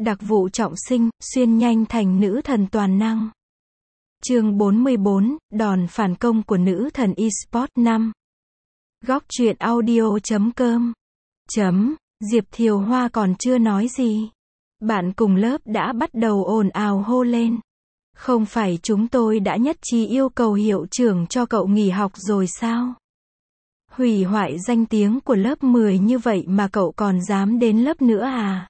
Đặc vụ trọng sinh, xuyên nhanh thành nữ thần toàn năng. Chương 44, đòn phản công của nữ thần eSports 5. Góc truyện audio.com. Diệp Thiều Hoa còn chưa nói gì. Bạn cùng lớp đã bắt đầu ồn ào hô lên. Không phải chúng tôi đã nhất trí yêu cầu hiệu trưởng cho cậu nghỉ học rồi sao? Hủy hoại danh tiếng của lớp 10 như vậy mà cậu còn dám đến lớp nữa à?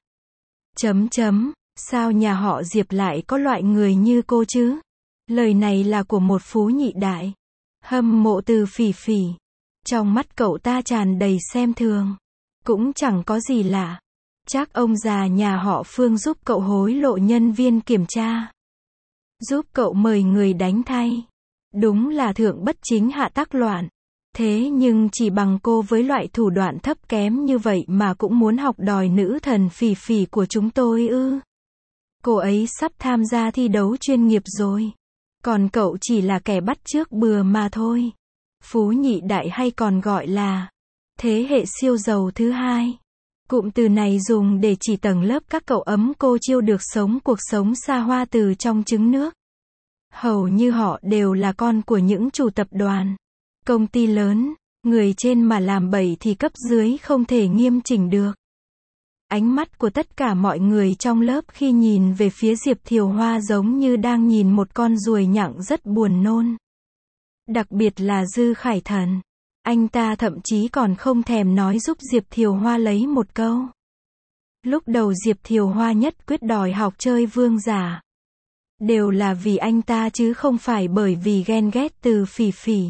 Sao nhà họ Diệp lại có loại người như cô chứ? Lời này là của một phú nhị đại. Hâm mộ từ Phỉ Phỉ. Trong mắt cậu ta tràn đầy xem thường. Cũng chẳng có gì lạ. Chắc ông già nhà họ Phương giúp cậu hối lộ nhân viên kiểm tra. Giúp cậu mời người đánh thay. Đúng là thượng bất chính hạ tắc loạn. Thế nhưng chỉ bằng cô với loại thủ đoạn thấp kém như vậy mà cũng muốn học đòi nữ thần Phỉ Phỉ của chúng tôi ư? Cô ấy sắp tham gia thi đấu chuyên nghiệp rồi. Còn cậu chỉ là kẻ bắt chước bừa mà thôi. Phú nhị đại hay còn gọi là thế hệ siêu giàu thứ hai. Cụm từ này dùng để chỉ tầng lớp các cậu ấm cô chiêu được sống cuộc sống xa hoa từ trong trứng nước. Hầu như họ đều là con của những chủ tập đoàn, công ty lớn. Người trên mà làm bậy thì cấp dưới không thể nghiêm chỉnh được. Ánh mắt của tất cả mọi người trong lớp khi nhìn về phía Diệp Thiều Hoa giống như đang nhìn một con ruồi nhặng rất buồn nôn. Đặc biệt là Dư Khải Thần. Anh ta thậm chí còn không thèm nói giúp Diệp Thiều Hoa lấy một câu. Lúc đầu Diệp Thiều Hoa nhất quyết đòi học chơi vương giả. Đều là vì anh ta chứ không phải bởi vì ghen ghét từ Phỉ Phỉ.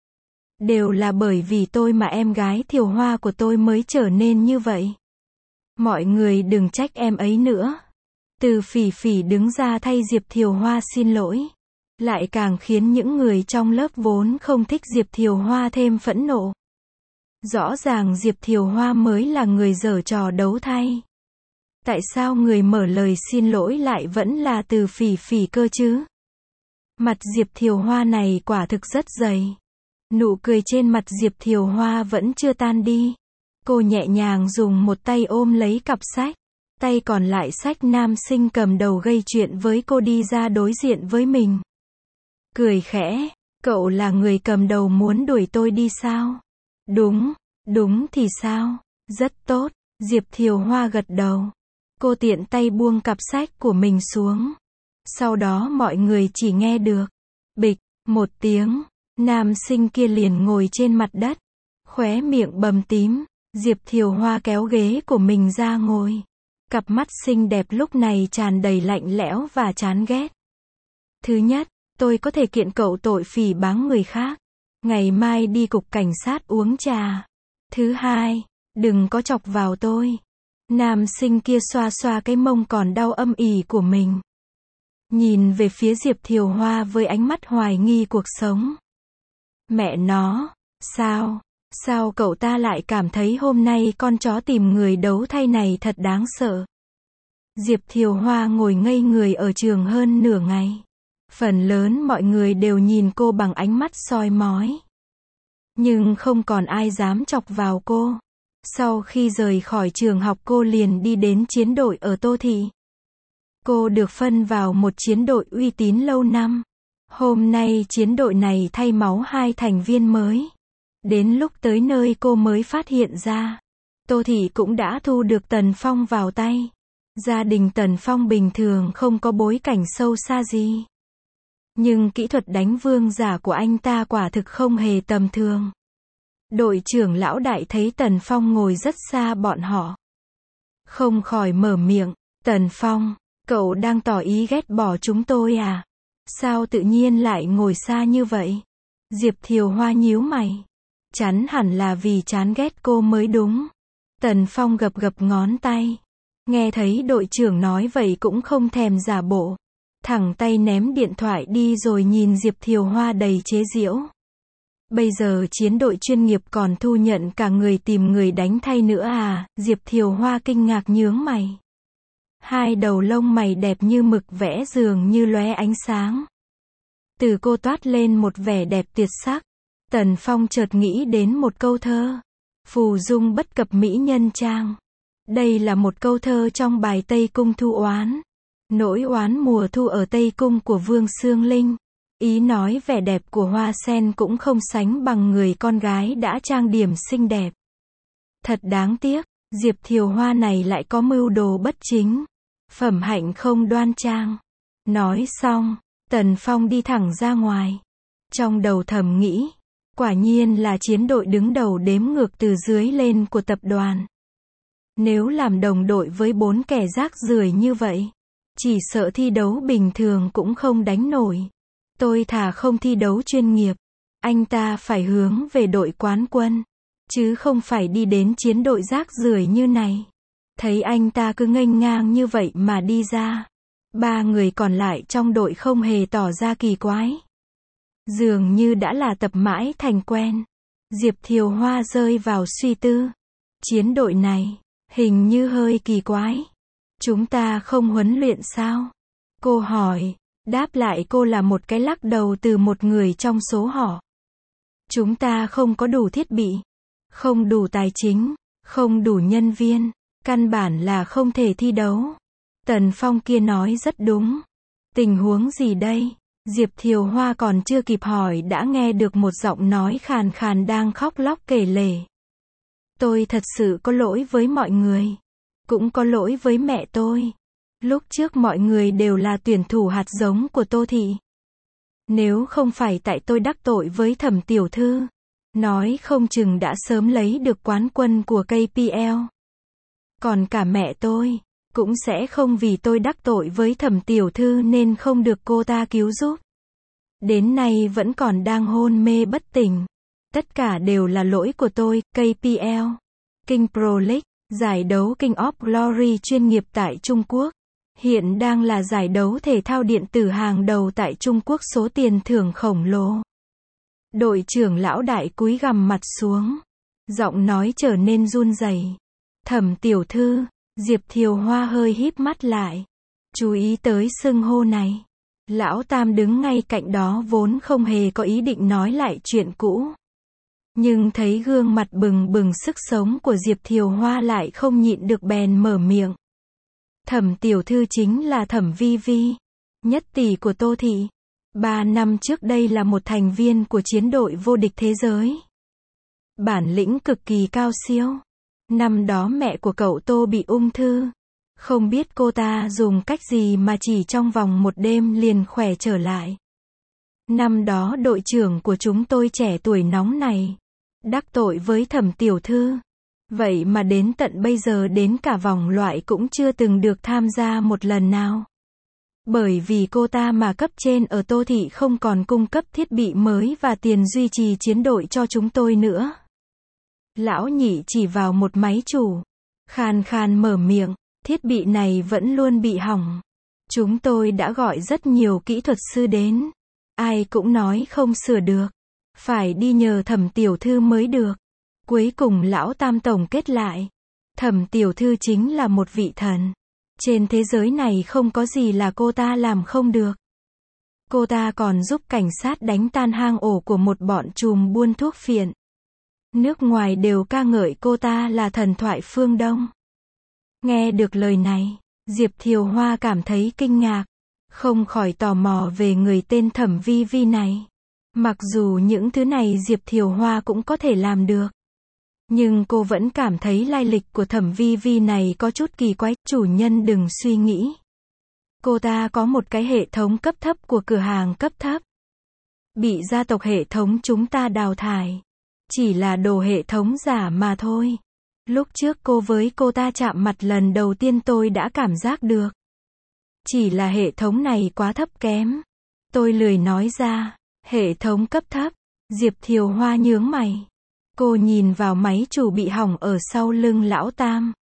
Đều là bởi vì tôi mà em gái Thiều Hoa của tôi mới trở nên như vậy. Mọi người đừng trách em ấy nữa. Từ Phỉ Phỉ đứng ra thay Diệp Thiều Hoa xin lỗi. Lại càng khiến những người trong lớp vốn không thích Diệp Thiều Hoa thêm phẫn nộ. Rõ ràng Diệp Thiều Hoa mới là người giở trò đấu thay. Tại sao người mở lời xin lỗi lại vẫn là Từ Phỉ Phỉ cơ chứ? Mặt Diệp Thiều Hoa này quả thực rất dày. Nụ cười trên mặt Diệp Thiều Hoa vẫn chưa tan đi. Cô nhẹ nhàng dùng một tay ôm lấy cặp sách. Tay còn lại xách nam sinh cầm đầu gây chuyện với cô đi ra đối diện với mình. Cười khẽ, cậu là người cầm đầu muốn đuổi tôi đi sao? Đúng thì sao? Rất tốt, Diệp Thiều Hoa gật đầu. Cô tiện tay buông cặp sách của mình xuống. Sau đó mọi người chỉ nghe được bịch, một tiếng, nam sinh kia liền ngồi trên mặt đất. Khóe miệng bầm tím, Diệp Thiều Hoa kéo ghế của mình ra ngồi. Cặp mắt xinh đẹp lúc này tràn đầy lạnh lẽo và chán ghét. Thứ nhất, tôi có thể kiện cậu tội phỉ báng người khác. Ngày mai đi cục cảnh sát uống trà. Thứ hai, đừng có chọc vào tôi. Nam sinh kia xoa xoa cái mông còn đau âm ỉ của mình. Nhìn về phía Diệp Thiều Hoa với ánh mắt hoài nghi cuộc sống. Mẹ nó, sao cậu ta lại cảm thấy hôm nay con chó tìm người đấu thay này thật đáng sợ. Diệp Thiều Hoa ngồi ngây người ở trường hơn nửa ngày. Phần lớn mọi người đều nhìn cô bằng ánh mắt soi mói. Nhưng không còn ai dám chọc vào cô. Sau khi rời khỏi trường học cô liền đi đến chiến đội ở Tô Thị. Cô được phân vào một chiến đội uy tín lâu năm. Hôm nay chiến đội này thay máu 2 thành viên mới. Đến lúc tới nơi cô mới phát hiện ra. Tô Thị cũng đã thu được Tần Phong vào tay. Gia đình Tần Phong bình thường không có bối cảnh sâu xa gì. Nhưng kỹ thuật đánh vương giả của anh ta quả thực không hề tầm thường. Đội trưởng lão đại thấy Tần Phong ngồi rất xa bọn họ. Không khỏi mở miệng, Tần Phong, cậu đang tỏ ý ghét bỏ chúng tôi à? Sao tự nhiên lại ngồi xa như vậy? Diệp Thiều Hoa nhíu mày. Chắn hẳn là vì chán ghét cô mới đúng. Tần Phong gập gập ngón tay. Nghe thấy đội trưởng nói vậy cũng không thèm giả bộ. Thẳng tay ném điện thoại đi rồi nhìn Diệp Thiều Hoa đầy chế giễu. Bây giờ chiến đội chuyên nghiệp còn thu nhận cả người tìm người đánh thay nữa à? Diệp Thiều Hoa kinh ngạc nhướng mày. Hai đầu lông mày đẹp như mực vẽ dường như lóe ánh sáng. Từ cô toát lên một vẻ đẹp tuyệt sắc. Tần Phong chợt nghĩ đến một câu thơ. Phù dung bất cập mỹ nhân trang. Đây là một câu thơ trong bài Tây Cung Thu Oán. Nỗi oán mùa thu ở Tây Cung của Vương Xương Linh. Ý nói vẻ đẹp của hoa sen cũng không sánh bằng người con gái đã trang điểm xinh đẹp. Thật đáng tiếc, Diệp Thiều Hoa này lại có mưu đồ bất chính. Phẩm hạnh không đoan trang. Nói xong, Tần Phong đi thẳng ra ngoài. Trong đầu thầm nghĩ, quả nhiên là chiến đội đứng đầu đếm ngược từ dưới lên của tập đoàn. Nếu làm đồng đội với 4 kẻ rác rưởi như vậy, chỉ sợ thi đấu bình thường cũng không đánh nổi. Tôi thà không thi đấu chuyên nghiệp. Anh ta phải hướng về đội quán quân, chứ không phải đi đến chiến đội rác rưởi như này. Thấy anh ta cứ nghênh ngang như vậy mà đi ra. 3 người còn lại trong đội không hề tỏ ra kỳ quái. Dường như đã là tập mãi thành quen. Diệp Thiều Hoa rơi vào suy tư. Chiến đội này, hình như hơi kỳ quái. Chúng ta không huấn luyện sao? Cô hỏi. Đáp lại cô là một cái lắc đầu từ một người trong số họ. Chúng ta không có đủ thiết bị, không đủ tài chính, không đủ nhân viên, căn bản là không thể thi đấu. Tần Phong kia nói rất đúng. Tình huống gì đây? Diệp Thiều Hoa còn chưa kịp hỏi đã nghe được một giọng nói khàn khàn đang khóc lóc kể lể. Tôi thật sự có lỗi với mọi người. Cũng có lỗi với mẹ tôi. Lúc trước mọi người đều là tuyển thủ hạt giống của Tô Thị. Nếu không phải tại tôi đắc tội với Thẩm tiểu thư, nói không chừng đã sớm lấy được quán quân của KPL. Còn cả mẹ tôi, cũng sẽ không vì tôi đắc tội với Thẩm tiểu thư nên không được cô ta cứu giúp. Đến nay vẫn còn đang hôn mê bất tỉnh. Tất cả đều là lỗi của tôi. KPL, King Pro League, giải đấu King of Glory chuyên nghiệp tại Trung Quốc. Hiện đang là giải đấu thể thao điện tử hàng đầu tại Trung Quốc, số tiền thưởng khổng lồ. Đội trưởng lão đại cúi gằm mặt xuống. Giọng nói trở nên run rẩy. Thẩm tiểu thư, Diệp Thiều Hoa hơi híp mắt lại. Chú ý tới xưng hô này. Lão Tam đứng ngay cạnh đó vốn không hề có ý định nói lại chuyện cũ. Nhưng thấy gương mặt bừng bừng sức sống của Diệp Thiều Hoa lại không nhịn được bèn mở miệng. Thẩm tiểu thư chính là Thẩm Vi Vi, nhất tỷ của Tô Thị. 3 năm trước đây là một thành viên của chiến đội vô địch thế giới. Bản lĩnh cực kỳ cao siêu. Năm đó mẹ của cậu Tô bị ung thư. Không biết cô ta dùng cách gì mà chỉ trong vòng một đêm liền khỏe trở lại. Năm đó đội trưởng của chúng tôi trẻ tuổi nóng này, đắc tội với Thẩm tiểu thư. Vậy mà đến tận bây giờ đến cả vòng loại cũng chưa từng được tham gia một lần nào. Bởi vì cô ta mà cấp trên ở Tô Thị không còn cung cấp thiết bị mới và tiền duy trì chiến đội cho chúng tôi nữa. Lão nhị chỉ vào một máy chủ. Khàn khàn mở miệng, thiết bị này vẫn luôn bị hỏng. Chúng tôi đã gọi rất nhiều kỹ thuật sư đến. Ai cũng nói không sửa được. Phải đi nhờ Thẩm tiểu thư mới được. Cuối cùng lão Tam tổng kết lại. Thẩm tiểu thư chính là một vị thần. Trên thế giới này không có gì là cô ta làm không được. Cô ta còn giúp cảnh sát đánh tan hang ổ của một bọn trùm buôn thuốc phiện. Nước ngoài đều ca ngợi cô ta là thần thoại phương Đông. Nghe được lời này, Diệp Thiều Hoa cảm thấy kinh ngạc. Không khỏi tò mò về người tên Thẩm Vi Vi này. Mặc dù những thứ này Diệp Thiều Hoa cũng có thể làm được. Nhưng cô vẫn cảm thấy lai lịch của Thẩm Vi Vi này có chút kỳ quái. Chủ nhân đừng suy nghĩ. Cô ta có một cái hệ thống cấp thấp của cửa hàng cấp thấp. Bị gia tộc hệ thống chúng ta đào thải. Chỉ là đồ hệ thống giả mà thôi. Lúc trước cô với cô ta chạm mặt lần đầu tiên tôi đã cảm giác được. Chỉ là hệ thống này quá thấp kém. Tôi lười nói ra. Hệ thống cấp thấp. Diệp Thiều Hoa nhướng mày. Cô nhìn vào máy chủ bị hỏng ở sau lưng lão Tam.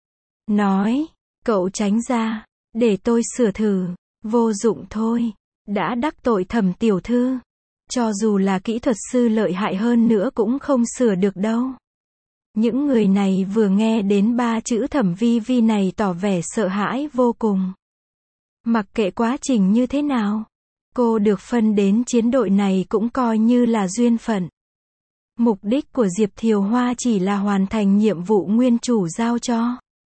Nói, cậu tránh ra, để tôi sửa thử. Vô dụng thôi. Đã đắc tội Thẩm tiểu thư. Cho dù là kỹ thuật sư lợi hại hơn nữa cũng không sửa được đâu. Những người này vừa nghe đến 3 chữ Thẩm Vi Vi này tỏ vẻ sợ hãi vô cùng. Mặc kệ quá trình như thế nào, cô được phân đến chiến đội này cũng coi như là duyên phận. Mục đích của Diệp Thiều Hoa chỉ là hoàn thành nhiệm vụ nguyên chủ giao cho.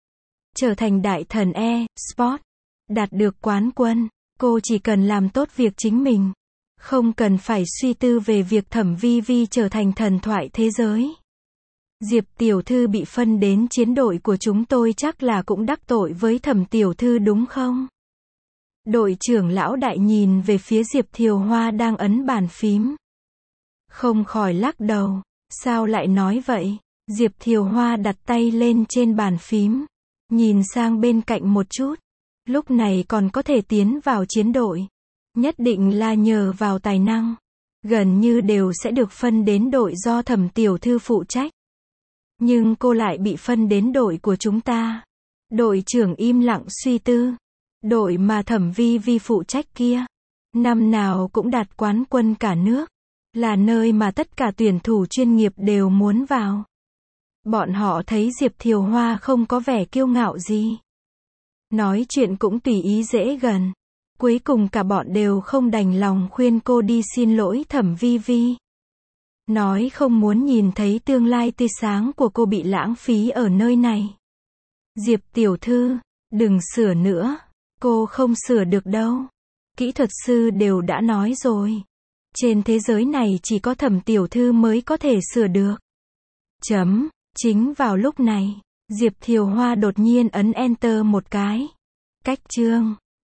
trở thành đại thần e-sport, đạt được quán quân. Cô chỉ cần làm tốt việc chính mình, không cần phải suy tư về việc Thẩm Vi Vi trở thành thần thoại thế giới. Diệp tiểu thư bị phân đến chiến đội của chúng tôi chắc là cũng đắc tội với Thẩm tiểu thư đúng không? Đội trưởng lão đại nhìn về phía Diệp Thiều Hoa đang ấn bàn phím. Không khỏi lắc đầu. Sao lại nói vậy? Diệp Thiều Hoa đặt tay lên trên bàn phím, nhìn sang bên cạnh một chút. Lúc này còn có thể tiến vào chiến đội, nhất định là nhờ vào tài năng. Gần như đều sẽ được phân đến đội do Thẩm tiểu thư phụ trách. Nhưng cô lại bị phân đến đội của chúng ta. Đội trưởng im lặng suy tư. Đội mà Thẩm Vi Vi phụ trách kia, năm nào cũng đạt quán quân cả nước, là nơi mà tất cả tuyển thủ chuyên nghiệp đều muốn vào. Bọn họ thấy Diệp Thiều Hoa không có vẻ kiêu ngạo gì, nói chuyện cũng tùy ý dễ gần. Cuối cùng cả bọn đều không đành lòng khuyên cô đi xin lỗi Thẩm Vi Vi. Nói không muốn nhìn thấy tương lai tươi sáng của cô bị lãng phí ở nơi này. Diệp tiểu thư, đừng sửa nữa. Cô không sửa được đâu. Kỹ thuật sư đều đã nói rồi. Trên thế giới này chỉ có Thẩm tiểu thư mới có thể sửa được. Chính vào lúc này, Diệp Thiều Hoa đột nhiên ấn Enter một cái. Cách chương